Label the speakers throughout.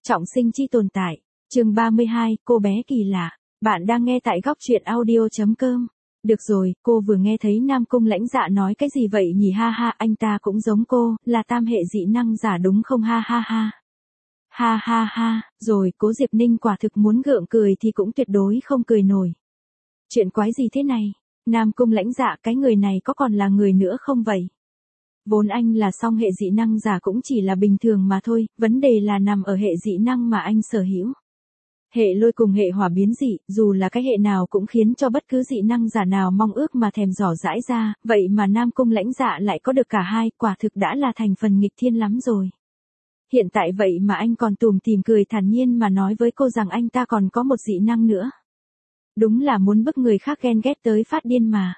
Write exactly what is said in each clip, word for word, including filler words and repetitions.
Speaker 1: Trọng sinh chi tồn tại. Chương ba mươi hai, cô bé kỳ lạ. Bạn đang nghe tại góc truyện audio chấm com. Được rồi, cô vừa nghe thấy Nam Cung Lãnh Dạ nói cái gì vậy nhỉ, ha ha, anh ta cũng giống cô, là tam hệ dị năng giả đúng không, ha ha ha. Ha ha ha, rồi, Cố Diệp Ninh quả thực muốn gượng cười thì cũng tuyệt đối không cười nổi. Chuyện quái gì thế này? Nam Cung Lãnh Dạ, cái người này có còn là người nữa không vậy? Vốn anh là song hệ dị năng giả cũng chỉ là bình thường mà thôi, vấn đề là nằm ở hệ dị năng mà anh sở hữu. Hệ lôi cùng hệ hỏa biến dị, dù là cái hệ nào cũng khiến cho bất cứ dị năng giả nào mong ước mà thèm dò dãi ra, vậy mà Nam Cung Lãnh Dạ lại có được cả hai, quả thực đã là thành phần nghịch thiên lắm rồi. Hiện tại vậy mà anh còn tủm tỉm cười thản nhiên mà nói với cô rằng anh ta còn có một dị năng nữa. Đúng là muốn bức người khác ghen ghét tới phát điên mà.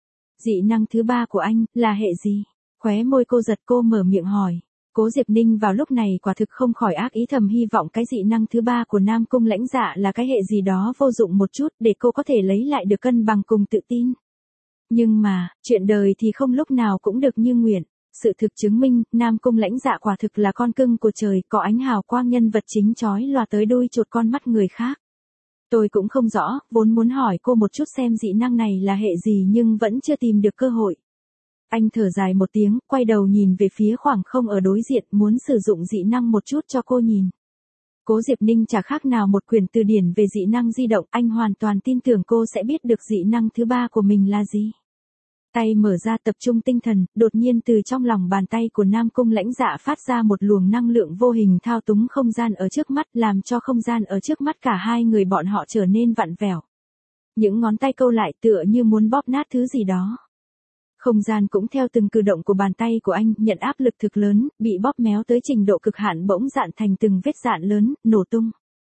Speaker 1: Dị năng thứ ba của anh, là hệ gì? Khóe môi cô giật, cô mở miệng hỏi. Cố Diệp Ninh vào lúc này quả thực không khỏi ác ý, thầm hy vọng cái dị năng thứ ba của Nam Cung Lãnh Dạ là cái hệ gì đó vô dụng một chút để cô có thể lấy lại được cân bằng cùng tự tin. Nhưng mà, chuyện đời thì không lúc nào cũng được như nguyện. Sự thực chứng minh, Nam Cung Lãnh Dạ quả thực là con cưng của trời, có ánh hào quang nhân vật chính chói lòa tới đuôi chột con mắt người khác. Tôi cũng không rõ, vốn muốn hỏi cô một chút xem dị năng này là hệ gì nhưng vẫn chưa tìm được cơ hội. Anh thở dài một tiếng, quay đầu nhìn về phía khoảng không ở đối diện, muốn sử dụng dị năng một chút cho cô nhìn. Cố Diệp Ninh chả khác nào một quyển từ điển về dị năng di động, anh hoàn toàn tin tưởng cô sẽ biết được dị năng thứ ba của mình là gì. Tay mở ra tập trung tinh thần, đột nhiên từ trong lòng bàn tay của Nam Cung Lãnh Dạ phát ra một luồng năng lượng vô hình thao túng không gian ở trước mắt, làm cho không gian ở trước mắt cả hai người bọn họ trở nên vặn vẹo. Những ngón tay câu lại tựa như muốn bóp nát thứ gì đó. Không gian cũng theo từng cử động của bàn tay của anh, nhận áp lực thực lớn, bị bóp méo tới trình độ cực hạn bỗng dạn thành từng vết dạn lớn, nổ tung.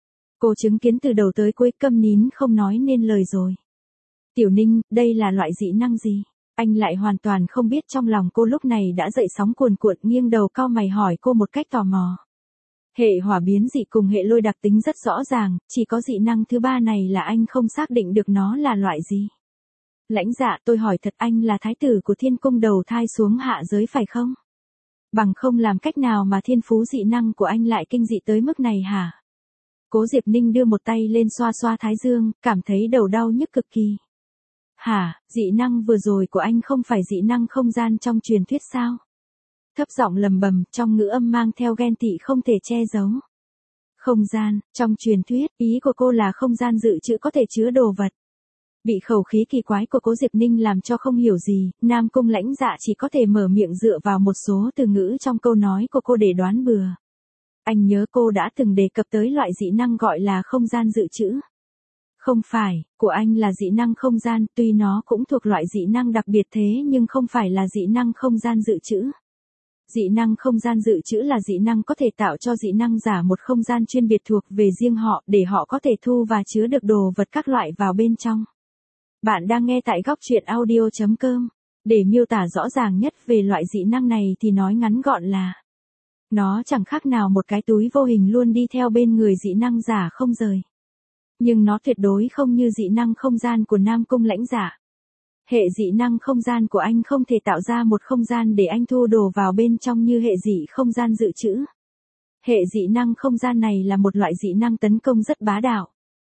Speaker 1: Cô chứng kiến từ đầu tới cuối, câm nín không nói nên lời rồi. Tiểu Ninh, đây là loại dị năng gì? Anh lại hoàn toàn không biết, trong lòng cô lúc này đã dậy sóng cuồn cuộn, nghiêng đầu cau mày hỏi cô một cách tò mò. Hệ hỏa biến dị cùng hệ lôi đặc tính rất rõ ràng, chỉ có dị năng thứ ba này là anh không xác định được nó là loại gì. Lãnh Dạ, tôi hỏi thật, anh là thái tử của thiên cung đầu thai xuống hạ giới phải không? Bằng không làm cách nào mà thiên phú dị năng của anh lại kinh dị tới mức này hả? Cố Diệp Ninh đưa một tay lên xoa xoa thái dương, cảm thấy đầu đau nhức cực kỳ. Hả, dị năng vừa rồi của anh không phải dị năng không gian trong truyền thuyết sao? Thấp giọng lầm bầm, trong ngữ âm mang theo ghen tị không thể che giấu. Không gian, trong truyền thuyết, ý của cô là không gian dự trữ có thể chứa đồ vật. Bị khẩu khí kỳ quái của Cố Diệp Ninh làm cho không hiểu gì, Nam Cung Lãnh Dạ chỉ có thể mở miệng dựa vào một số từ ngữ trong câu nói của cô để đoán bừa. Anh nhớ cô đã từng đề cập tới loại dị năng gọi là không gian dự trữ. Không phải, của anh là dị năng không gian, tuy nó cũng thuộc loại dị năng đặc biệt thế nhưng không phải là dị năng không gian dự trữ. Dị năng không gian dự trữ là dị năng có thể tạo cho dị năng giả một không gian chuyên biệt thuộc về riêng họ để họ có thể thu và chứa được đồ vật các loại vào bên trong. Bạn đang nghe tại góc truyện audio chấm com. Để miêu tả rõ ràng nhất về loại dị năng này thì nói ngắn gọn là nó chẳng khác nào một cái túi vô hình luôn đi theo bên người dị năng giả không rời. Nhưng nó tuyệt đối không như dị năng không gian của Nam Cung Lãnh Dạ. Hệ dị năng không gian của anh không thể tạo ra một không gian để anh thu đồ vào bên trong như hệ dị không gian dự trữ. Hệ dị năng không gian này là một loại dị năng tấn công rất bá đạo.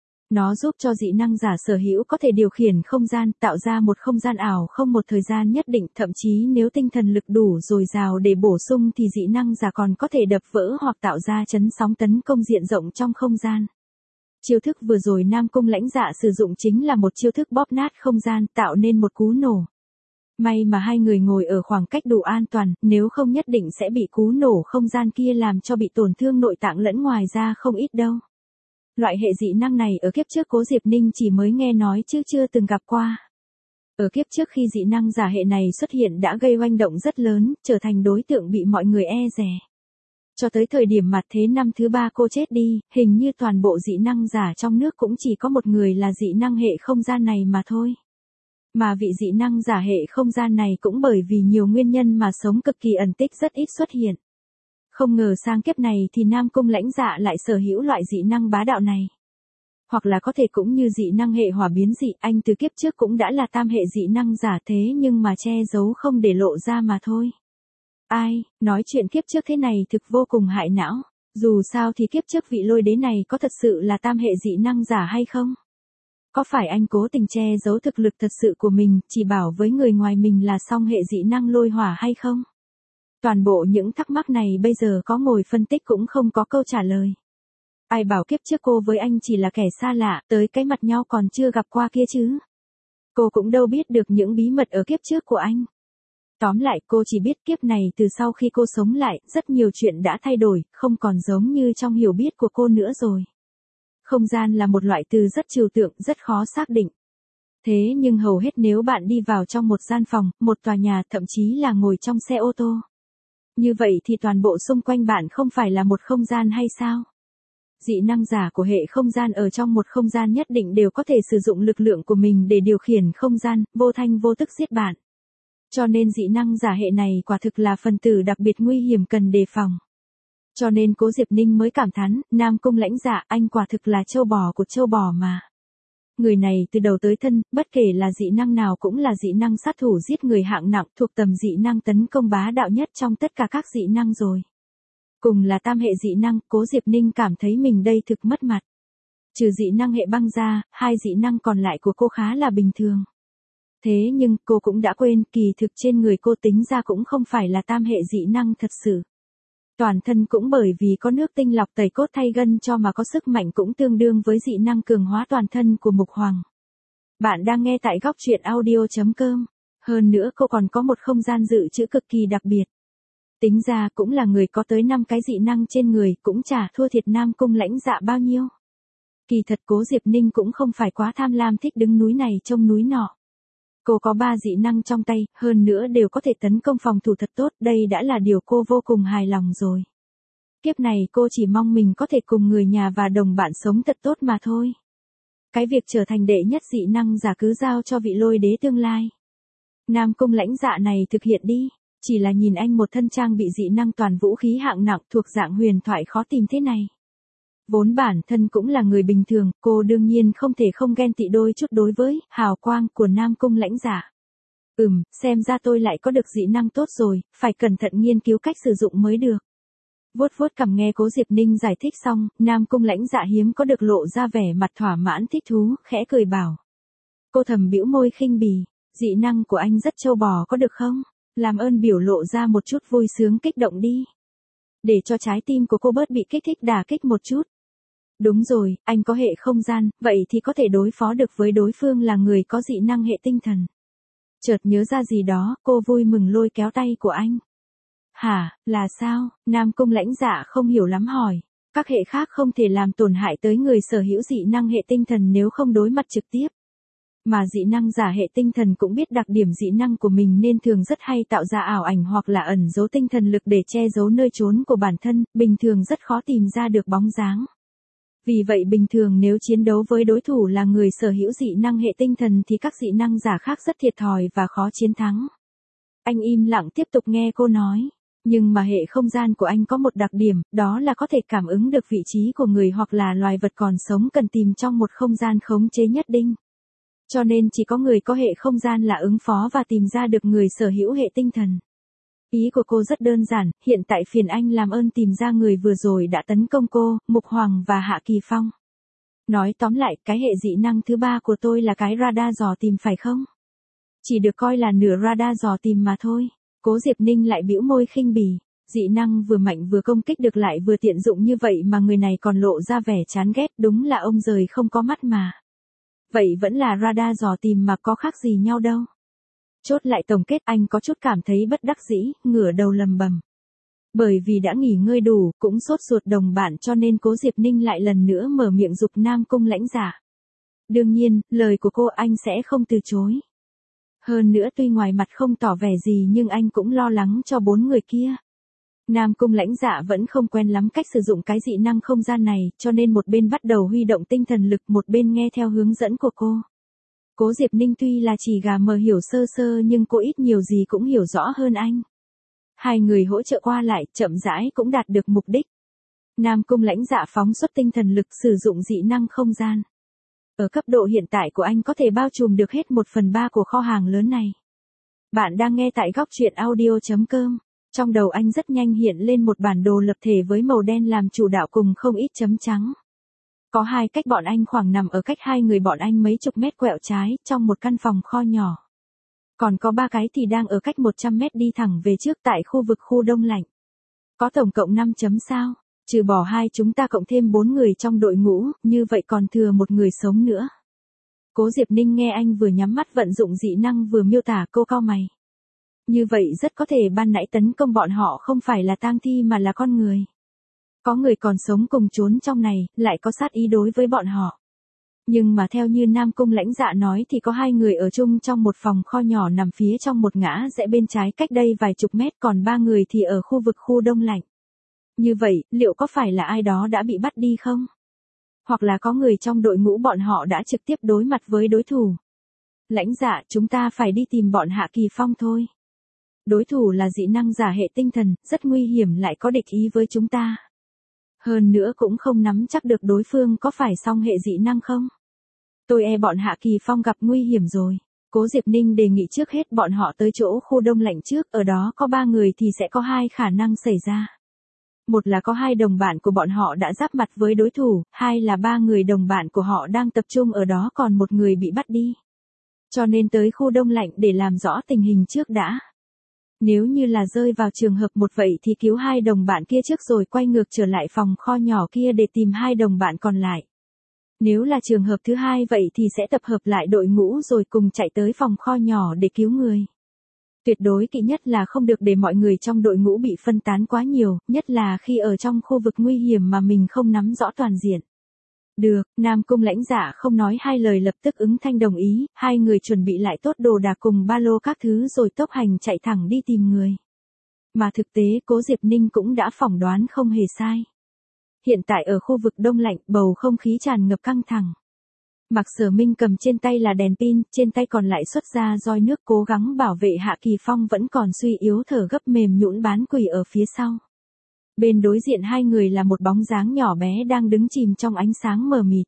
Speaker 1: Nó giúp cho dị năng giả sở hữu có thể điều khiển không gian, tạo ra một không gian ảo không một thời gian nhất định, thậm chí nếu tinh thần lực đủ dồi dào để bổ sung thì dị năng giả còn có thể đập vỡ hoặc tạo ra chấn sóng tấn công diện rộng trong không gian. Chiêu thức vừa rồi Nam Cung Lãnh Dạ sử dụng chính là một chiêu thức bóp nát không gian, tạo nên một cú nổ. May mà hai người ngồi ở khoảng cách đủ an toàn, nếu không nhất định sẽ bị cú nổ không gian kia làm cho bị tổn thương nội tạng lẫn ngoài ra không ít đâu. Loại hệ dị năng này ở kiếp trước Cố Diệp Ninh chỉ mới nghe nói chứ chưa từng gặp qua. Ở kiếp trước khi dị năng giả hệ này xuất hiện đã gây oanh động rất lớn, trở thành đối tượng bị mọi người e dè. Cho tới thời điểm mặt thế năm thứ ba cô chết đi, hình như toàn bộ dị năng giả trong nước cũng chỉ có một người là dị năng hệ không gian này mà thôi. Mà vị dị năng giả hệ không gian này cũng bởi vì nhiều nguyên nhân mà sống cực kỳ ẩn tích rất ít xuất hiện. Không ngờ sang kiếp này thì Nam Cung Lãnh Dạ lại sở hữu loại dị năng bá đạo này. Hoặc là có thể cũng như dị năng hệ hỏa biến dị, anh từ kiếp trước cũng đã là tam hệ dị năng giả thế nhưng mà che giấu không để lộ ra mà thôi. Ai, nói chuyện kiếp trước thế này thực vô cùng hại não. Dù sao thì kiếp trước vị lôi đế này có thật sự là tam hệ dị năng giả hay không? Có phải anh cố tình che giấu thực lực thật sự của mình, chỉ bảo với người ngoài mình là song hệ dị năng lôi hỏa hay không? Toàn bộ những thắc mắc này bây giờ có ngồi phân tích cũng không có câu trả lời. Ai bảo kiếp trước cô với anh chỉ là kẻ xa lạ, tới cái mặt nhau còn chưa gặp qua kia chứ? Cô cũng đâu biết được những bí mật ở kiếp trước của anh. Tóm lại cô chỉ biết kiếp này từ sau khi cô sống lại, rất nhiều chuyện đã thay đổi, không còn giống như trong hiểu biết của cô nữa rồi. Không gian là một loại từ rất trừu tượng, rất khó xác định. Thế nhưng hầu hết nếu bạn đi vào trong một gian phòng, một tòa nhà, thậm chí là ngồi trong xe ô tô. Như vậy thì toàn bộ xung quanh bạn không phải là một không gian hay sao? Dị năng giả của hệ không gian ở trong một không gian nhất định đều có thể sử dụng lực lượng của mình để điều khiển không gian, vô thanh vô tức giết bạn. Cho nên dị năng giả hệ này quả thực là phần tử đặc biệt nguy hiểm cần đề phòng. Cho nên Cố Diệp Ninh mới cảm thán, Nam Cung lãnh dạ, anh quả thực là châu bò của châu bò mà. Người này từ đầu tới thân, bất kể là dị năng nào cũng là dị năng sát thủ giết người hạng nặng, thuộc tầm dị năng tấn công bá đạo nhất trong tất cả các dị năng rồi. Cùng là tam hệ dị năng, Cố Diệp Ninh cảm thấy mình đây thực mất mặt. Trừ dị năng hệ băng ra, hai dị năng còn lại của cô khá là bình thường. Thế nhưng cô cũng đã quên, kỳ thực trên người cô tính ra cũng không phải là tam hệ dị năng thật sự. Toàn thân cũng bởi vì có nước tinh lọc tẩy cốt thay gân cho mà có sức mạnh cũng tương đương với dị năng cường hóa toàn thân của Mục Hoàng. Bạn đang nghe tại góc truyện audio chấm com. Hơn nữa cô còn có một không gian dự trữ cực kỳ đặc biệt. Tính ra cũng là người có tới năm cái dị năng trên người, cũng chả thua thiệt Nam Cung lãnh dạ bao nhiêu. Kỳ thật Cố Diệp Ninh cũng không phải quá tham lam thích đứng núi này trông núi nọ. Cô có ba dị năng trong tay, hơn nữa đều có thể tấn công phòng thủ thật tốt, đây đã là điều cô vô cùng hài lòng rồi. Kiếp này cô chỉ mong mình có thể cùng người nhà và đồng bạn sống thật tốt mà thôi. Cái việc trở thành đệ nhất dị năng giả cứ giao cho vị lôi đế tương lai. Nam Cung lãnh dạ này thực hiện đi, chỉ là nhìn anh một thân trang bị dị năng toàn vũ khí hạng nặng thuộc dạng huyền thoại khó tìm thế này. Vốn bản thân cũng là người bình thường, cô đương nhiên không thể không ghen tị đôi chút đối với hào quang của Nam Cung lãnh dạ. Ừm, xem ra tôi lại có được dị năng tốt rồi, phải cẩn thận nghiên cứu cách sử dụng mới được. Vuốt vuốt cằm nghe Cố Diệp Ninh giải thích xong, Nam Cung lãnh dạ hiếm có được lộ ra vẻ mặt thỏa mãn thích thú, khẽ cười bảo. Cô thầm bĩu môi khinh bỉ, dị năng của anh rất trâu bò có được không? Làm ơn biểu lộ ra một chút vui sướng kích động đi. Để cho trái tim của cô bớt bị kích thích đả kích một chút. Đúng rồi, anh có hệ không gian, vậy thì có thể đối phó được với đối phương là người có dị năng hệ tinh thần. Chợt nhớ ra gì đó, cô vui mừng lôi kéo tay của anh. Hả, là sao? Nam Cung lãnh dạ không hiểu lắm hỏi. Các hệ khác không thể làm tổn hại tới người sở hữu dị năng hệ tinh thần nếu không đối mặt trực tiếp. Mà dị năng giả hệ tinh thần cũng biết đặc điểm dị năng của mình nên thường rất hay tạo ra ảo ảnh hoặc là ẩn giấu tinh thần lực để che giấu nơi trốn của bản thân, bình thường rất khó tìm ra được bóng dáng. Vì vậy bình thường nếu chiến đấu với đối thủ là người sở hữu dị năng hệ tinh thần thì các dị năng giả khác rất thiệt thòi và khó chiến thắng. Anh im lặng tiếp tục nghe cô nói. Nhưng mà hệ không gian của anh có một đặc điểm, đó là có thể cảm ứng được vị trí của người hoặc là loài vật còn sống cần tìm trong một không gian khống chế nhất định. Cho nên chỉ có người có hệ không gian là ứng phó và tìm ra được người sở hữu hệ tinh thần. Ý của cô rất đơn giản, hiện tại phiền anh làm ơn tìm ra người vừa rồi đã tấn công cô, Mục Hoàng và Hạ Kỳ Phong. Nói tóm lại, cái hệ dị năng thứ ba của tôi là cái radar dò tìm phải không? Chỉ được coi là nửa radar dò tìm mà thôi. Cố Diệp Ninh lại bĩu môi khinh bỉ, dị năng vừa mạnh vừa công kích được lại vừa tiện dụng như vậy mà người này còn lộ ra vẻ chán ghét, đúng là ông giời không có mắt mà. Vậy vẫn là radar dò tìm mà có khác gì nhau đâu. Chốt lại tổng kết anh có chút cảm thấy bất đắc dĩ, ngửa đầu lầm bầm. Bởi vì đã nghỉ ngơi đủ, cũng sốt ruột đồng bạn cho nên Cố Diệp Ninh lại lần nữa mở miệng giục Nam Cung lãnh dạ. Đương nhiên, lời của cô anh sẽ không từ chối. Hơn nữa tuy ngoài mặt không tỏ vẻ gì nhưng anh cũng lo lắng cho bốn người kia. Nam Cung lãnh dạ vẫn không quen lắm cách sử dụng cái dị năng không gian này, cho nên một bên bắt đầu huy động tinh thần lực, một bên nghe theo hướng dẫn của cô. Cố Diệp Ninh tuy là chỉ gà mờ hiểu sơ sơ nhưng cô ít nhiều gì cũng hiểu rõ hơn anh. Hai người hỗ trợ qua lại, chậm rãi cũng đạt được mục đích. Nam Cung lãnh dạ phóng xuất tinh thần lực sử dụng dị năng không gian. Ở cấp độ hiện tại của anh có thể bao trùm được hết một phần ba của kho hàng lớn này. Bạn đang nghe tại góc truyện audio chấm com. Trong đầu anh rất nhanh hiện lên một bản đồ lập thể với màu đen làm chủ đạo cùng không ít chấm trắng. Có hai cách bọn anh khoảng nằm ở cách hai người bọn anh mấy chục mét quẹo trái, trong một căn phòng kho nhỏ. Còn có ba cái thì đang ở cách một trăm mét đi thẳng về trước tại khu vực khu đông lạnh. Có tổng cộng năm chấm sao, trừ bỏ hai chúng ta cộng thêm bốn người trong đội ngũ, như vậy còn thừa một người sống nữa. Cố Diệp Ninh nghe anh vừa nhắm mắt vận dụng dị năng vừa miêu tả, cô cau mày. Như vậy rất có thể ban nãy tấn công bọn họ không phải là tang thi mà là con người. Có người còn sống cùng trốn trong này, lại có sát ý đối với bọn họ. Nhưng mà theo như Nam Cung Lãnh Dạ nói thì có hai người ở chung trong một phòng kho nhỏ nằm phía trong một ngã rẽ bên trái cách đây vài chục mét, còn ba người thì ở khu vực khu đông lạnh. Như vậy, liệu có phải là ai đó đã bị bắt đi không? Hoặc là có người trong đội ngũ bọn họ đã trực tiếp đối mặt với đối thủ? Lãnh Dạ, chúng ta phải đi tìm bọn Hạ Kỳ Phong thôi. Đối thủ là dị năng giả hệ tinh thần, rất nguy hiểm, lại có địch ý với chúng ta. Hơn nữa cũng không nắm chắc được đối phương có phải song hệ dị năng không. Tôi e bọn Hạ Kỳ Phong gặp nguy hiểm rồi. Cố Diệp Ninh đề nghị trước hết bọn họ tới chỗ khu đông lạnh trước, ở đó có ba người thì sẽ có hai khả năng xảy ra. Một là có hai đồng bạn của bọn họ đã giáp mặt với đối thủ, hai là ba người đồng bạn của họ đang tập trung ở đó còn một người bị bắt đi. Cho nên tới khu đông lạnh để làm rõ tình hình trước đã. Nếu như là rơi vào trường hợp một vậy thì cứu hai đồng bạn kia trước rồi quay ngược trở lại phòng kho nhỏ kia để tìm hai đồng bạn còn lại. Nếu là trường hợp thứ hai vậy thì sẽ tập hợp lại đội ngũ rồi cùng chạy tới phòng kho nhỏ để cứu người. Tuyệt đối kỵ nhất là không được để mọi người trong đội ngũ bị phân tán quá nhiều, nhất là khi ở trong khu vực nguy hiểm mà mình không nắm rõ toàn diện. Được, Nam Cung Lãnh Dạ không nói hai lời lập tức ứng thanh đồng ý, hai người chuẩn bị lại tốt đồ đạc cùng ba lô các thứ rồi tốc hành chạy thẳng đi tìm người. Mà thực tế Cố Diệp Ninh cũng đã phỏng đoán không hề sai. Hiện tại ở khu vực đông lạnh, bầu không khí tràn ngập căng thẳng. Mạc Sở Minh cầm trên tay là đèn pin, trên tay còn lại xuất ra roi nước cố gắng bảo vệ Hạ Kỳ Phong vẫn còn suy yếu thở gấp mềm nhũn bán quỷ ở phía sau. Bên đối diện hai người là một bóng dáng nhỏ bé đang đứng chìm trong ánh sáng mờ mịt.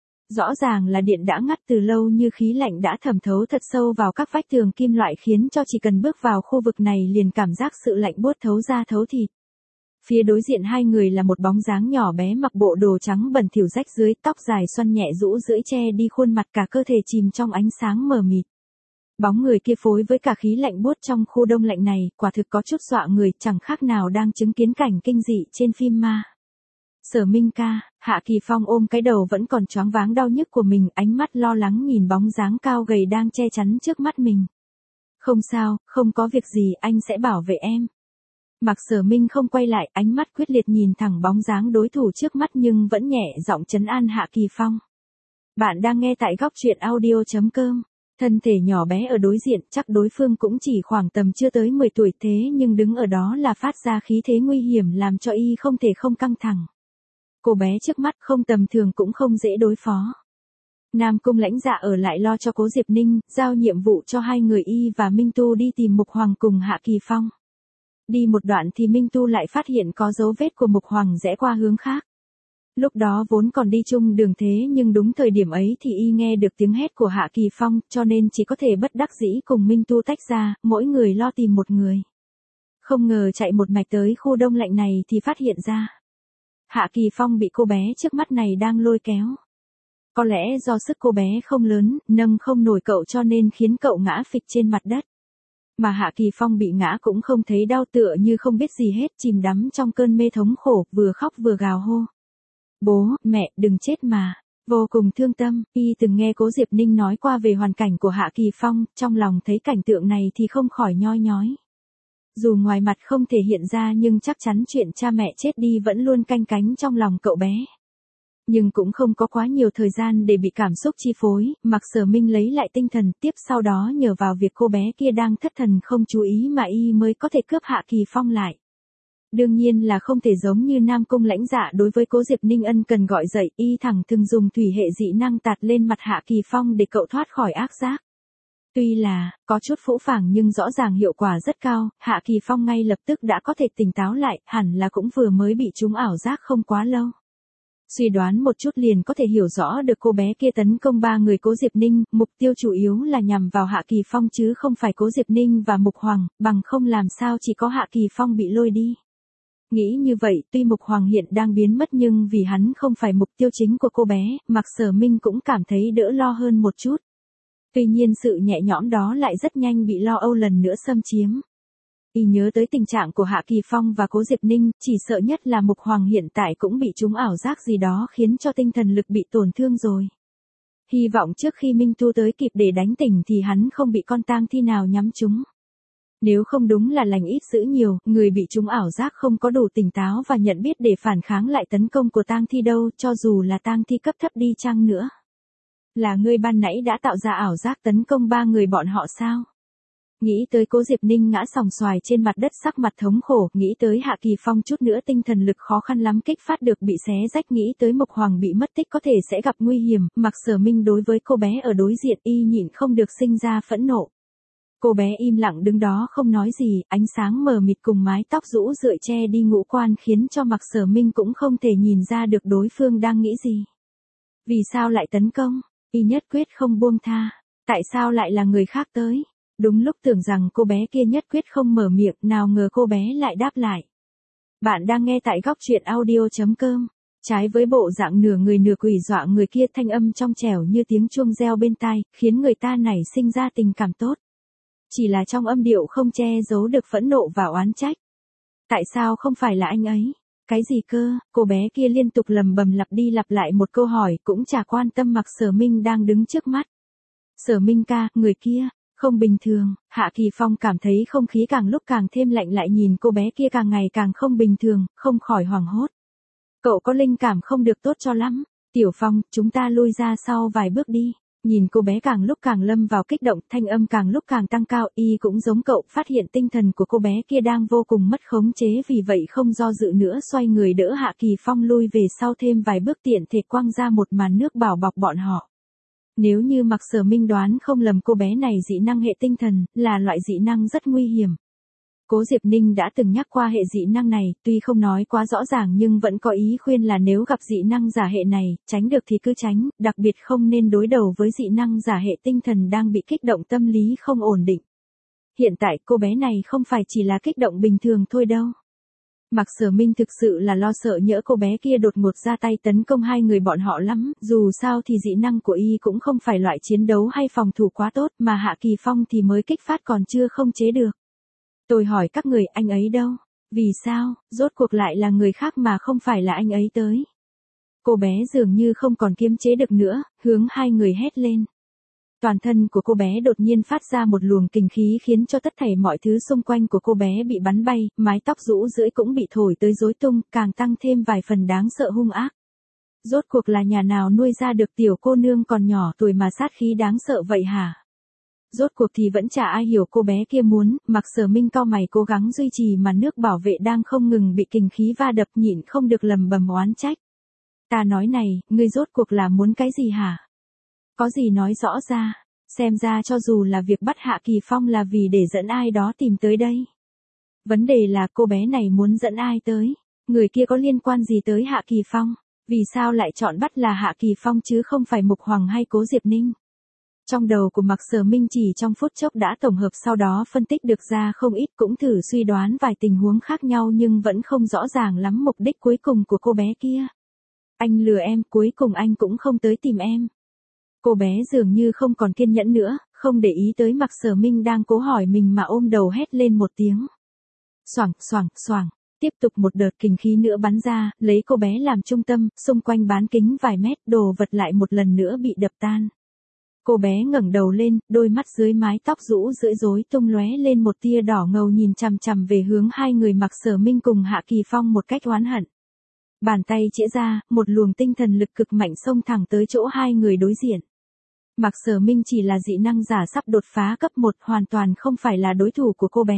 Speaker 1: Rõ ràng là điện đã ngắt từ lâu như khí lạnh đã thẩm thấu thật sâu vào các vách tường kim loại khiến cho chỉ cần bước vào khu vực này liền cảm giác sự lạnh buốt thấu da thấu thịt. Phía đối diện hai người là một bóng dáng nhỏ bé mặc bộ đồ trắng bẩn thỉu rách dưới, tóc dài xoăn nhẹ rũ rưỡi che đi khuôn mặt, cả cơ thể chìm trong ánh sáng mờ mịt. Bóng người kia phối với cả khí lạnh buốt trong khu đông lạnh này, quả thực có chút dọa người, chẳng khác nào đang chứng kiến cảnh kinh dị trên phim ma. Sở Minh ca, Hạ Kỳ Phong ôm cái đầu vẫn còn choáng váng đau nhức của mình, ánh mắt lo lắng nhìn bóng dáng cao gầy đang che chắn trước mắt mình. Không sao, không có việc gì, anh sẽ bảo vệ em. Mạc Sở Minh không quay lại, ánh mắt quyết liệt nhìn thẳng bóng dáng đối thủ trước mắt nhưng vẫn nhẹ giọng trấn an Hạ Kỳ Phong. Bạn đang nghe tại góc truyện audio chấm com. Thân thể nhỏ bé ở đối diện, chắc đối phương cũng chỉ khoảng tầm chưa tới mười tuổi, thế nhưng đứng ở đó là phát ra khí thế nguy hiểm làm cho y không thể không căng thẳng. Cô bé trước mắt không tầm thường cũng không dễ đối phó. Nam Cung Lãnh Dạ ở lại lo cho Cố Diệp Ninh, giao nhiệm vụ cho hai người y và Minh Tu đi tìm Mục Hoàng cùng Hạ Kỳ Phong. Đi một đoạn thì Minh Tu lại phát hiện có dấu vết của Mục Hoàng rẽ qua hướng khác. Lúc đó vốn còn đi chung đường thế nhưng đúng thời điểm ấy thì y nghe được tiếng hét của Hạ Kỳ Phong, cho nên chỉ có thể bất đắc dĩ cùng Minh Tu tách ra, mỗi người lo tìm một người. Không ngờ chạy một mạch tới khu đông lạnh này thì phát hiện ra Hạ Kỳ Phong bị cô bé trước mắt này đang lôi kéo. Có lẽ do sức cô bé không lớn, nâng không nổi cậu cho nên khiến cậu ngã phịch trên mặt đất. Mà Hạ Kỳ Phong bị ngã cũng không thấy đau, tựa như không biết gì hết, chìm đắm trong cơn mê thống khổ, vừa khóc vừa gào hô. Bố, mẹ, đừng chết mà. Vô cùng thương tâm, y từng nghe Cố Diệp Ninh nói qua về hoàn cảnh của Hạ Kỳ Phong, trong lòng thấy cảnh tượng này thì không khỏi nhoi nhói. Dù ngoài mặt không thể hiện ra nhưng chắc chắn chuyện cha mẹ chết đi vẫn luôn canh cánh trong lòng cậu bé. Nhưng cũng không có quá nhiều thời gian để bị cảm xúc chi phối, Mạc Sở Minh lấy lại tinh thần, tiếp sau đó nhờ vào việc cô bé kia đang thất thần không chú ý mà y mới có thể cướp Hạ Kỳ Phong lại. Đương nhiên là không thể giống như Nam Cung Lãnh Dạ đối với Cố Diệp Ninh ân cần gọi dậy, y thẳng thừng dùng thủy hệ dị năng tạt lên mặt Hạ Kỳ Phong để cậu thoát khỏi ác giác. Tuy là, có chút phũ phàng nhưng rõ ràng hiệu quả rất cao, Hạ Kỳ Phong ngay lập tức đã có thể tỉnh táo lại, hẳn là cũng vừa mới bị trúng ảo giác không quá lâu. Suy đoán một chút liền có thể hiểu rõ được cô bé kia tấn công ba người Cố Diệp Ninh, mục tiêu chủ yếu là nhằm vào Hạ Kỳ Phong chứ không phải Cố Diệp Ninh và Mục Hoàng, bằng không làm sao chỉ có Hạ Kỳ Phong bị lôi đi. Nghĩ như vậy, tuy Mục Hoàng hiện đang biến mất nhưng vì hắn không phải mục tiêu chính của cô bé, Mạc Sở Minh cũng cảm thấy đỡ lo hơn một chút. Tuy nhiên sự nhẹ nhõm đó lại rất nhanh bị lo âu lần nữa xâm chiếm. Y nhớ tới tình trạng của Hạ Kỳ Phong và Cố Diệp Ninh, chỉ sợ nhất là Mục Hoàng hiện tại cũng bị trúng ảo giác gì đó khiến cho tinh thần lực bị tổn thương rồi. Hy vọng trước khi Minh Tu tới kịp để đánh tỉnh thì hắn không bị con tang thi nào nhắm trúng. Nếu không đúng là lành ít dữ nhiều, người bị trúng ảo giác không có đủ tỉnh táo và nhận biết để phản kháng lại tấn công của tang thi đâu, cho dù là tang thi cấp thấp đi chăng nữa. Là ngươi ban nãy đã tạo ra ảo giác tấn công ba người bọn họ sao? Nghĩ tới Cố Diệp Ninh ngã sòng xoài trên mặt đất sắc mặt thống khổ, nghĩ tới Hạ Kỳ Phong chút nữa tinh thần lực khó khăn lắm kích phát được bị xé rách, nghĩ tới Mục Hoàng bị mất tích có thể sẽ gặp nguy hiểm, Mạc Sở Minh đối với cô bé ở đối diện y nhịn không được sinh ra phẫn nộ. Cô bé im lặng đứng đó không nói gì, ánh sáng mờ mịt cùng mái tóc rũ rượi che đi ngũ quan khiến cho Mạc Sở Minh cũng không thể nhìn ra được đối phương đang nghĩ gì. Vì sao lại tấn công? Y nhất quyết không buông tha. Tại sao lại là người khác tới? Đúng lúc tưởng rằng cô bé kia nhất quyết không mở miệng, nào ngờ cô bé lại đáp lại. Bạn đang nghe tại góc truyện audio chấm com. Trái với bộ dạng nửa người nửa quỷ dọa người kia, thanh âm trong trẻo như tiếng chuông reo bên tai, khiến người ta nảy sinh ra tình cảm tốt. Chỉ là trong âm điệu không che giấu được phẫn nộ và oán trách. Tại sao không phải là anh ấy? Cái gì cơ? Cô bé kia liên tục lầm bầm lặp đi lặp lại một câu hỏi, cũng chả quan tâm Mạc Sở Minh đang đứng trước mắt. Sở Minh ca, người kia, không bình thường. Hạ Kỳ Phong cảm thấy không khí càng lúc càng thêm lạnh, lại nhìn cô bé kia càng ngày càng không bình thường, không khỏi hoảng hốt. Cậu có linh cảm không được tốt cho lắm. Tiểu Phong, chúng ta lui ra sau vài bước đi. Nhìn cô bé càng lúc càng lâm vào kích động, thanh âm càng lúc càng tăng cao, y cũng giống cậu, phát hiện tinh thần của cô bé kia đang vô cùng mất khống chế, vì vậy không do dự nữa xoay người đỡ Hạ Kỳ Phong lui về sau thêm vài bước, tiện thể quăng ra một màn nước bảo bọc bọn họ. Nếu như Mạc Sở Minh đoán không lầm, cô bé này dị năng hệ tinh thần, là loại dị năng rất nguy hiểm. Cố Diệp Ninh đã từng nhắc qua hệ dị năng này, tuy không nói quá rõ ràng nhưng vẫn có ý khuyên là nếu gặp dị năng giả hệ này, tránh được thì cứ tránh, đặc biệt không nên đối đầu với dị năng giả hệ tinh thần đang bị kích động tâm lý không ổn định. Hiện tại cô bé này không phải chỉ là kích động bình thường thôi đâu. Mạc Sở Minh thực sự là lo sợ nhỡ cô bé kia đột ngột ra tay tấn công hai người bọn họ lắm, dù sao thì dị năng của y cũng không phải loại chiến đấu hay phòng thủ quá tốt, mà Hạ Kỳ Phong thì mới kích phát còn chưa không chế được. Tôi hỏi các người, anh ấy đâu? Vì sao, rốt cuộc lại là người khác mà không phải là anh ấy tới? Cô bé dường như không còn kiềm chế được nữa, hướng hai người hét lên. Toàn thân của cô bé đột nhiên phát ra một luồng kình khí khiến cho tất thảy mọi thứ xung quanh của cô bé bị bắn bay, mái tóc rũ rượi cũng bị thổi tới rối tung, càng tăng thêm vài phần đáng sợ hung ác. Rốt cuộc là nhà nào nuôi ra được tiểu cô nương còn nhỏ tuổi mà sát khí đáng sợ vậy hả? Rốt cuộc thì vẫn chả ai hiểu cô bé kia muốn, Mạc Sở Minh cau mày cố gắng duy trì màn nước bảo vệ đang không ngừng bị kình khí va đập, nhịn không được lầm bầm oán trách. Ta nói này, ngươi rốt cuộc là muốn cái gì hả? Có gì nói rõ ra, xem ra cho dù là việc bắt Hạ Kỳ Phong là vì để dẫn ai đó tìm tới đây. Vấn đề là cô bé này muốn dẫn ai tới? Người kia có liên quan gì tới Hạ Kỳ Phong? Vì sao lại chọn bắt là Hạ Kỳ Phong chứ không phải Mục Hoàng hay Cố Diệp Ninh? Trong đầu của Mạc Sở Minh chỉ trong phút chốc đã tổng hợp, sau đó phân tích được ra không ít, cũng thử suy đoán vài tình huống khác nhau nhưng vẫn không rõ ràng lắm mục đích cuối cùng của cô bé kia. Anh lừa em, cuối cùng anh cũng không tới tìm em. Cô bé dường như không còn kiên nhẫn nữa, không để ý tới Mạc Sở Minh đang cố hỏi mình mà ôm đầu hét lên một tiếng. Xoảng, xoảng, xoảng, tiếp tục một đợt kình khí nữa bắn ra, lấy cô bé làm trung tâm, xung quanh bán kính vài mét, đồ vật lại một lần nữa bị đập tan. Cô bé ngẩng đầu lên, đôi mắt dưới mái tóc rũ rượi rối tung lóe lên một tia đỏ ngầu, nhìn chằm chằm về hướng hai người Mạc Sở Minh cùng Hạ Kỳ Phong một cách oán hận. Bàn tay chĩa ra, một luồng tinh thần lực cực mạnh xông thẳng tới chỗ hai người đối diện. Mạc Sở Minh chỉ là dị năng giả sắp đột phá cấp một, hoàn toàn không phải là đối thủ của cô bé.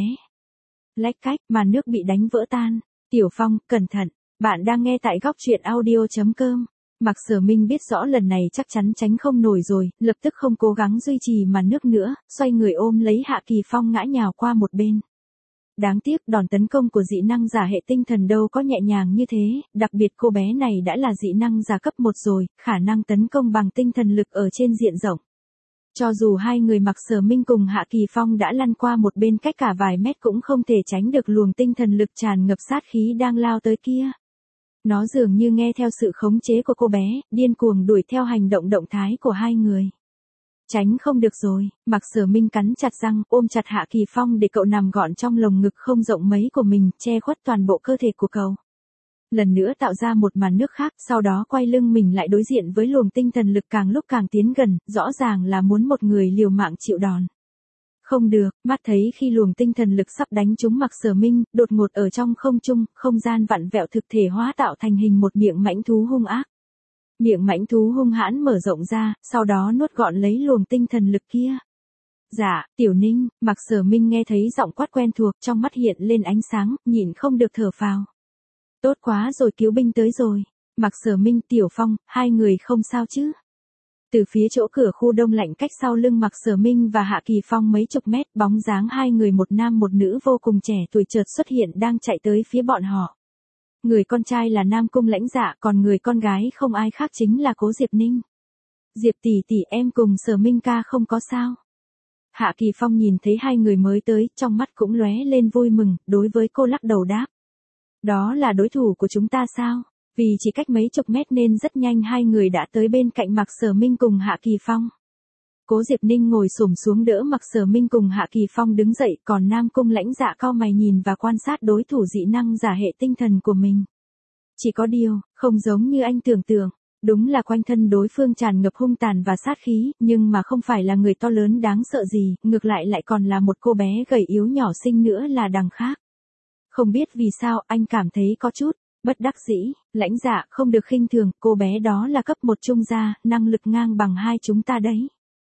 Speaker 1: Lách cách, màn nước bị đánh vỡ tan. Tiểu Phong, cẩn thận, bạn đang nghe tại góc truyện audio chấm com. Mạc Sở Minh biết rõ lần này chắc chắn tránh không nổi rồi, lập tức không cố gắng duy trì màn nước nữa, xoay người ôm lấy Hạ Kỳ Phong ngã nhào qua một bên. Đáng tiếc đòn tấn công của dị năng giả hệ tinh thần đâu có nhẹ nhàng như thế, đặc biệt cô bé này đã là dị năng giả cấp một rồi, khả năng tấn công bằng tinh thần lực ở trên diện rộng. Cho dù hai người Mạc Sở Minh cùng Hạ Kỳ Phong đã lăn qua một bên cách cả vài mét cũng không thể tránh được luồng tinh thần lực tràn ngập sát khí đang lao tới kia. Nó dường như nghe theo sự khống chế của cô bé, điên cuồng đuổi theo hành động động thái của hai người. Tránh không được rồi, Mạc Sở Minh cắn chặt răng, ôm chặt Hạ Kỳ Phong để cậu nằm gọn trong lồng ngực không rộng mấy của mình, che khuất toàn bộ cơ thể của cậu. Lần nữa tạo ra một màn nước khác, sau đó quay lưng mình lại đối diện với luồng tinh thần lực càng lúc càng tiến gần, rõ ràng là muốn một người liều mạng chịu đòn. Không được, mắt thấy khi luồng tinh thần lực sắp đánh trúng Mạc Sở Minh, đột ngột ở trong không trung, không gian vặn vẹo thực thể hóa tạo thành hình một miệng mãnh thú hung ác. Miệng mãnh thú hung hãn mở rộng ra, sau đó nuốt gọn lấy luồng tinh thần lực kia. Dạ, Tiểu Ninh, Mạc Sở Minh nghe thấy giọng quát quen thuộc, trong mắt hiện lên ánh sáng, nhịn không được thở phào. Tốt quá rồi, cứu binh tới rồi. Mạc Sở Minh, Tiểu Phong, hai người không sao chứ? Từ phía chỗ cửa khu đông lạnh cách sau lưng Mạc Sở Minh và Hạ Kỳ Phong mấy chục mét, bóng dáng hai người một nam một nữ vô cùng trẻ tuổi chợt xuất hiện đang chạy tới phía bọn họ. Người con trai là Nam Cung Lãnh Dạ, còn người con gái không ai khác chính là Cố Diệp Ninh. Diệp tỷ tỷ, em cùng Sở Minh ca không có sao? Hạ Kỳ Phong nhìn thấy hai người mới tới, trong mắt cũng lóe lên vui mừng, đối với cô lắc đầu đáp. Đó là đối thủ của chúng ta sao? Vì chỉ cách mấy chục mét nên rất nhanh hai người đã tới bên cạnh Mạc Sở Minh cùng Hạ Kỳ Phong. Cố Diệp Ninh ngồi xổm xuống đỡ Mạc Sở Minh cùng Hạ Kỳ Phong đứng dậy, còn Nam Cung Lãnh Dạ cau mày nhìn và quan sát đối thủ dị năng giả hệ tinh thần của mình. Chỉ có điều, không giống như anh tưởng tượng, đúng là quanh thân đối phương tràn ngập hung tàn và sát khí, nhưng mà không phải là người to lớn đáng sợ gì, ngược lại lại còn là một cô bé gầy yếu nhỏ xinh nữa là đằng khác. Không biết vì sao anh cảm thấy có chút bất đắc dĩ. Lãnh Dạ, không được khinh thường, cô bé đó là cấp một trung gia, năng lực ngang bằng hai chúng ta đấy.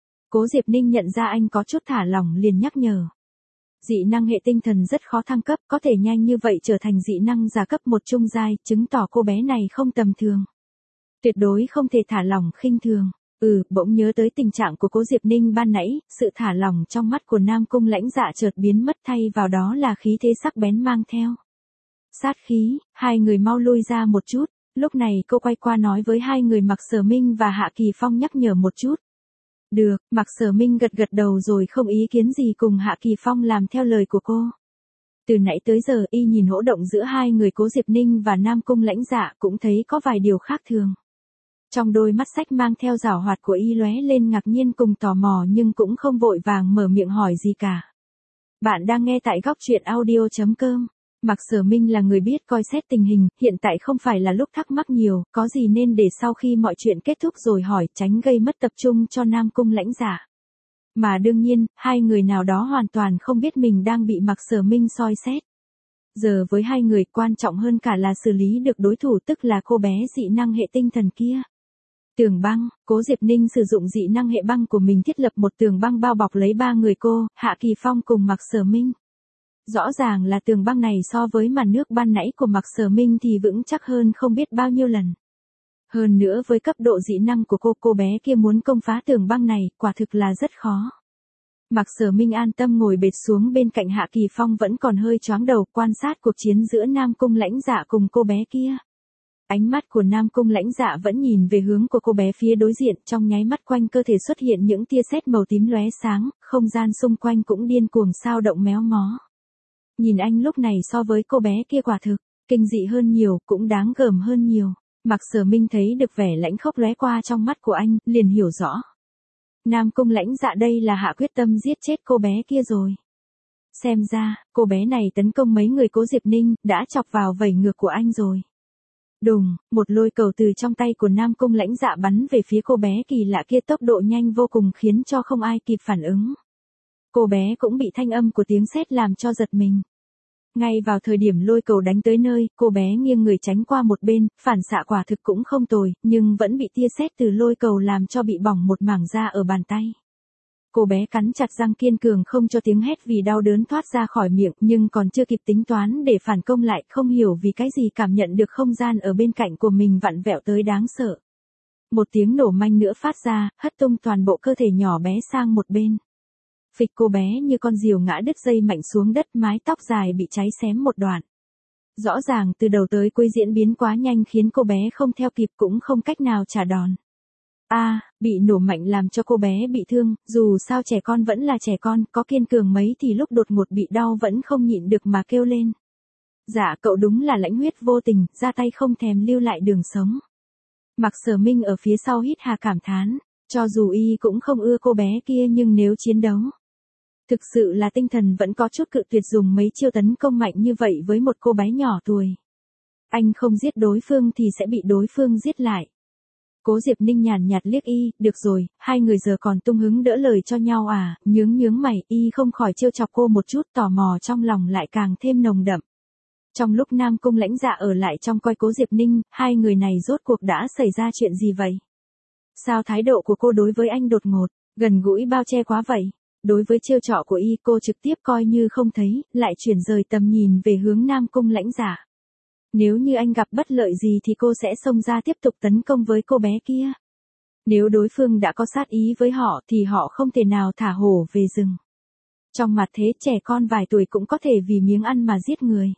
Speaker 1: Cố Diệp Ninh nhận ra anh có chút thả lỏng liền nhắc nhở. Dị năng hệ tinh thần rất khó thăng cấp, có thể nhanh như vậy trở thành dị năng giả cấp một trung giai, chứng tỏ cô bé này không tầm thường. Tuyệt đối không thể thả lỏng khinh thường. Ừ, bỗng nhớ tới tình trạng của Cố Diệp Ninh ban nãy, sự thả lỏng trong mắt của Nam Cung Lãnh Dạ chợt biến mất, thay vào đó là khí thế sắc bén mang theo. Sát khí, hai người mau lui ra một chút. Lúc này cô quay qua nói với hai người Mạc Sở Minh và Hạ Kỳ Phong nhắc nhở một chút. Được, Mạc Sở Minh gật gật đầu rồi không ý kiến gì cùng Hạ Kỳ Phong làm theo lời của cô. Từ nãy tới giờ y nhìn hỗn động giữa hai người Cố Diệp Ninh và Nam Cung Lãnh Dạ cũng thấy có vài điều khác thường. Trong đôi mắt sách mang theo giảo hoạt của y lóe lên ngạc nhiên cùng tò mò nhưng cũng không vội vàng mở miệng hỏi gì cả. Bạn đang nghe tại góc truyện audio chấm com. Mạc Sở Minh là người biết coi xét tình hình, hiện tại không phải là lúc thắc mắc nhiều, có gì nên để sau khi mọi chuyện kết thúc rồi hỏi, tránh gây mất tập trung cho Nam Cung Lãnh Dạ. Mà đương nhiên, hai người nào đó hoàn toàn không biết mình đang bị Mạc Sở Minh soi xét. Giờ với hai người quan trọng hơn cả là xử lý được đối thủ, tức là cô bé dị năng hệ tinh thần kia. Tường băng, Cố Diệp Ninh sử dụng dị năng hệ băng của mình thiết lập một tường băng bao bọc lấy ba người cô, Hạ Kỳ Phong cùng Mạc Sở Minh. Rõ ràng là tường băng này so với màn nước ban nãy của Mạc Sở Minh thì vững chắc hơn không biết bao nhiêu lần. Hơn nữa với cấp độ dị năng của cô, cô bé kia muốn công phá tường băng này, quả thực là rất khó. Mạc Sở Minh an tâm ngồi bệt xuống bên cạnh Hạ Kỳ Phong vẫn còn hơi choáng đầu, quan sát cuộc chiến giữa Nam Cung Lãnh Dạ cùng cô bé kia. Ánh mắt của Nam Cung Lãnh Dạ vẫn nhìn về hướng của cô bé phía đối diện, trong nháy mắt quanh cơ thể xuất hiện những tia sét màu tím lóe sáng, không gian xung quanh cũng điên cuồng sao động méo mó. Nhìn anh lúc này so với cô bé kia quả thực, kinh dị hơn nhiều, cũng đáng gờm hơn nhiều. Mạc Sở Minh thấy được vẻ lãnh khốc lóe qua trong mắt của anh, liền hiểu rõ. Nam Cung Lãnh Dạ đây là hạ quyết tâm giết chết cô bé kia rồi. Xem ra, cô bé này tấn công mấy người Cố Diệp Ninh, đã chọc vào vảy ngược của anh rồi. Đùng, một lôi cầu từ trong tay của Nam Cung Lãnh Dạ bắn về phía cô bé kỳ lạ kia, tốc độ nhanh vô cùng khiến cho không ai kịp phản ứng. Cô bé cũng bị thanh âm của tiếng sét làm cho giật mình. Ngay vào thời điểm lôi cầu đánh tới nơi, cô bé nghiêng người tránh qua một bên, phản xạ quả thực cũng không tồi, nhưng vẫn bị tia sét từ lôi cầu làm cho bị bỏng một mảng da ở bàn tay. Cô bé cắn chặt răng kiên cường không cho tiếng hét vì đau đớn thoát ra khỏi miệng, nhưng còn chưa kịp tính toán để phản công lại, không hiểu vì cái gì cảm nhận được không gian ở bên cạnh của mình vặn vẹo tới đáng sợ. Một tiếng nổ manh nữa phát ra, hất tung toàn bộ cơ thể nhỏ bé sang một bên. Phịch, cô bé như con diều ngã đứt dây mạnh xuống đất, mái tóc dài bị cháy xém một đoạn. Rõ ràng từ đầu tới cuối diễn biến quá nhanh khiến cô bé không theo kịp cũng không cách nào trả đòn. A, à, bị nổ mạnh làm cho cô bé bị thương, dù sao trẻ con vẫn là trẻ con, có kiên cường mấy thì lúc đột ngột bị đau vẫn không nhịn được mà kêu lên. Dạ cậu đúng là lãnh huyết vô tình, ra tay không thèm lưu lại đường sống. Mạc Sở Minh ở phía sau hít hà cảm thán, cho dù y cũng không ưa cô bé kia nhưng nếu chiến đấu, thực sự là tinh thần vẫn có chút cự tuyệt dùng mấy chiêu tấn công mạnh như vậy với một cô bé nhỏ tuổi. Anh không giết đối phương thì sẽ bị đối phương giết lại. Cố Diệp Ninh nhàn nhạt liếc y, được rồi, hai người giờ còn tung hứng đỡ lời cho nhau à, nhướng nhướng mày, y không khỏi trêu chọc cô một chút, tò mò trong lòng lại càng thêm nồng đậm. Trong lúc Nam Cung Lãnh Dạ ở lại trong coi Cố Diệp Ninh, hai người này rốt cuộc đã xảy ra chuyện gì vậy? Sao thái độ của cô đối với anh đột ngột, gần gũi bao che quá vậy? Đối với trêu chọ của y, cô trực tiếp coi như không thấy, lại chuyển rời tầm nhìn về hướng Nam Cung Lãnh Dạ. Nếu như anh gặp bất lợi gì thì cô sẽ xông ra tiếp tục tấn công với cô bé kia. Nếu đối phương đã có sát ý với họ thì họ không thể nào thả hổ về rừng. Trong mặt thế trẻ con vài tuổi cũng có thể vì miếng ăn mà giết người.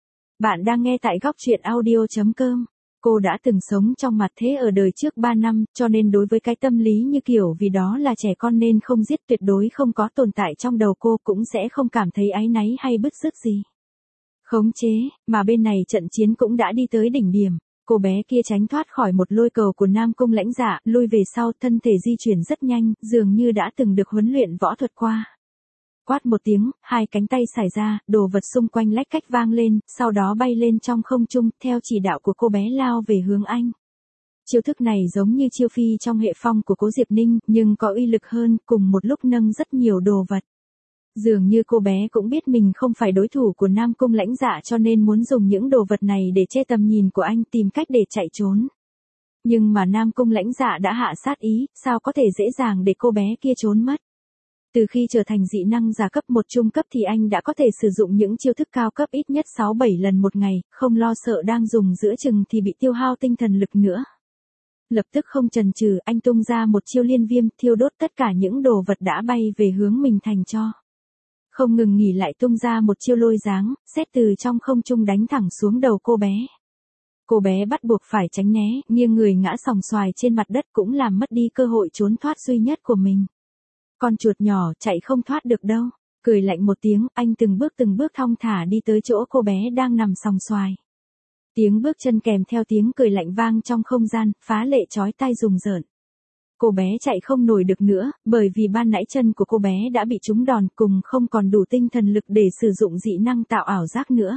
Speaker 1: Bạn đang nghe tại góc truyện audio chấm com. Cô đã từng sống trong mặt thế ở đời trước ba năm, cho nên đối với cái tâm lý như kiểu vì đó là trẻ con nên không giết tuyệt đối không có tồn tại trong đầu cô, cũng sẽ không cảm thấy áy náy hay bứt rứt gì. Khống chế, mà bên này trận chiến cũng đã đi tới đỉnh điểm. Cô bé kia tránh thoát khỏi một lôi cầu của Nam Cung Lãnh Dạ, lui về sau, thân thể di chuyển rất nhanh, dường như đã từng được huấn luyện võ thuật qua. Quát một tiếng, hai cánh tay xải ra, đồ vật xung quanh lách cách vang lên, sau đó bay lên trong không trung, theo chỉ đạo của cô bé lao về hướng anh. Chiêu thức này giống như chiêu phi trong hệ phong của Cố Diệp Ninh, nhưng có uy lực hơn, cùng một lúc nâng rất nhiều đồ vật. Dường như cô bé cũng biết mình không phải đối thủ của Nam Cung Lãnh Dạ cho nên muốn dùng những đồ vật này để che tầm nhìn của anh, tìm cách để chạy trốn. Nhưng mà Nam Cung Lãnh Dạ đã hạ sát ý, sao có thể dễ dàng để cô bé kia trốn mất. Từ khi trở thành dị năng giả cấp một trung cấp thì anh đã có thể sử dụng những chiêu thức cao cấp ít nhất sáu bảy lần một ngày, không lo sợ đang dùng giữa chừng thì bị tiêu hao tinh thần lực nữa. Lập tức không chần chừ, anh tung ra một chiêu liên viêm, thiêu đốt tất cả những đồ vật đã bay về hướng mình thành tro. Không ngừng nghỉ lại tung ra một chiêu lôi giáng, xét từ trong không trung đánh thẳng xuống đầu cô bé. Cô bé bắt buộc phải tránh né, nghiêng người ngã sòng xoài trên mặt đất cũng làm mất đi cơ hội trốn thoát duy nhất của mình. Con chuột nhỏ chạy không thoát được đâu. Cười lạnh một tiếng, anh từng bước từng bước thong thả đi tới chỗ cô bé đang nằm sòng xoài. Tiếng bước chân kèm theo tiếng cười lạnh vang trong không gian, phá lệ chói tai rùng rợn. Cô bé chạy không nổi được nữa, bởi vì ban nãy chân của cô bé đã bị trúng đòn, cùng không còn đủ tinh thần lực để sử dụng dị năng tạo ảo giác nữa.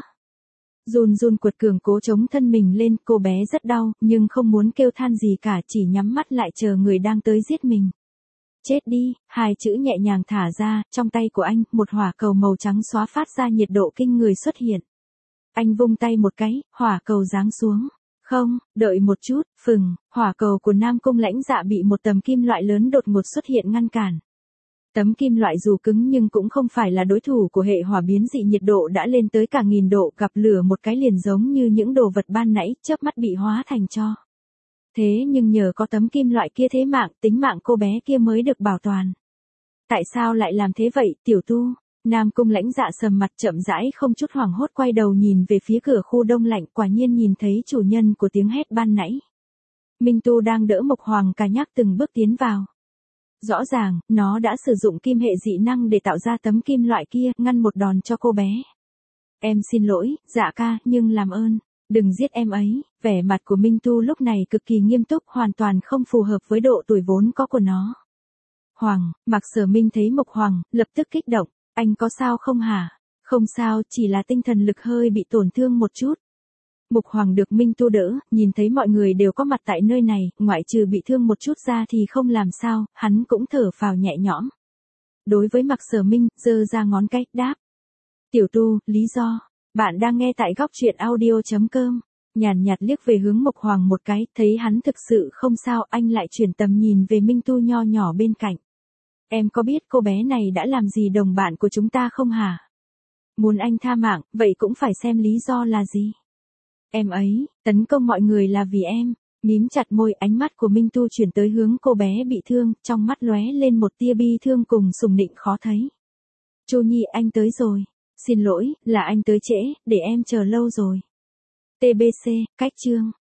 Speaker 1: Run run quật cường cố chống thân mình lên, cô bé rất đau, nhưng không muốn kêu than gì cả, chỉ nhắm mắt lại chờ người đang tới giết mình. Chết đi, hai chữ nhẹ nhàng thả ra, trong tay của anh, một hỏa cầu màu trắng xóa phát ra nhiệt độ kinh người xuất hiện. Anh vung tay một cái, hỏa cầu giáng xuống. Không, đợi một chút, phừng, hỏa cầu của Nam Cung Lãnh Dạ bị một tấm kim loại lớn đột ngột xuất hiện ngăn cản. Tấm kim loại dù cứng nhưng cũng không phải là đối thủ của hệ hỏa biến dị, nhiệt độ đã lên tới cả nghìn độ, gặp lửa một cái liền giống như những đồ vật ban nãy, chớp mắt bị hóa thành tro. Thế nhưng nhờ có tấm kim loại kia thế mạng, tính mạng cô bé kia mới được bảo toàn. Tại sao lại làm thế vậy, tiểu tu? Nam Cung Lãnh Dạ sầm mặt, chậm rãi không chút hoảng hốt quay đầu nhìn về phía cửa khu đông lạnh, quả nhiên nhìn thấy chủ nhân của tiếng hét ban nãy. Minh Tu đang đỡ Mộc Hoàng Ca Nhắc từng bước tiến vào. Rõ ràng, nó đã sử dụng kim hệ dị năng để tạo ra tấm kim loại kia, ngăn một đòn cho cô bé. Em xin lỗi, Dạ ca, nhưng làm ơn, đừng giết em ấy. Vẻ mặt của Minh Tu lúc này cực kỳ nghiêm túc, hoàn toàn không phù hợp với độ tuổi vốn có của nó. Hoàng, Mạc Sở Minh thấy Mộc Hoàng, lập tức kích động. Anh có sao không hả? Không sao, chỉ là tinh thần lực hơi bị tổn thương một chút. Mục Hoàng được Minh Tu đỡ, nhìn thấy mọi người đều có mặt tại nơi này, ngoại trừ bị thương một chút ra thì không làm sao, hắn cũng thở phào nhẹ nhõm. Đối với Mạc Sở Minh, giơ ra ngón cái, đáp. Tiểu Tu, lý do, bạn đang nghe tại góc truyện audio chấm com. Nhàn nhạt liếc về hướng Mộc Hoàng một cái, thấy hắn thực sự không sao, anh lại chuyển tầm nhìn về Minh Tu nho nhỏ bên cạnh. Em có biết cô bé này đã làm gì đồng bạn của chúng ta không hả? Muốn anh tha mạng, vậy cũng phải xem lý do là gì. Em ấy, tấn công mọi người là vì em. Mím chặt môi, ánh mắt của Minh Tu chuyển tới hướng cô bé bị thương, trong mắt lóe lên một tia bi thương cùng sùng nịnh khó thấy. Chu Nhi anh tới rồi. Xin lỗi, là anh tới trễ, để em chờ lâu rồi. tê bê xê, cách chương.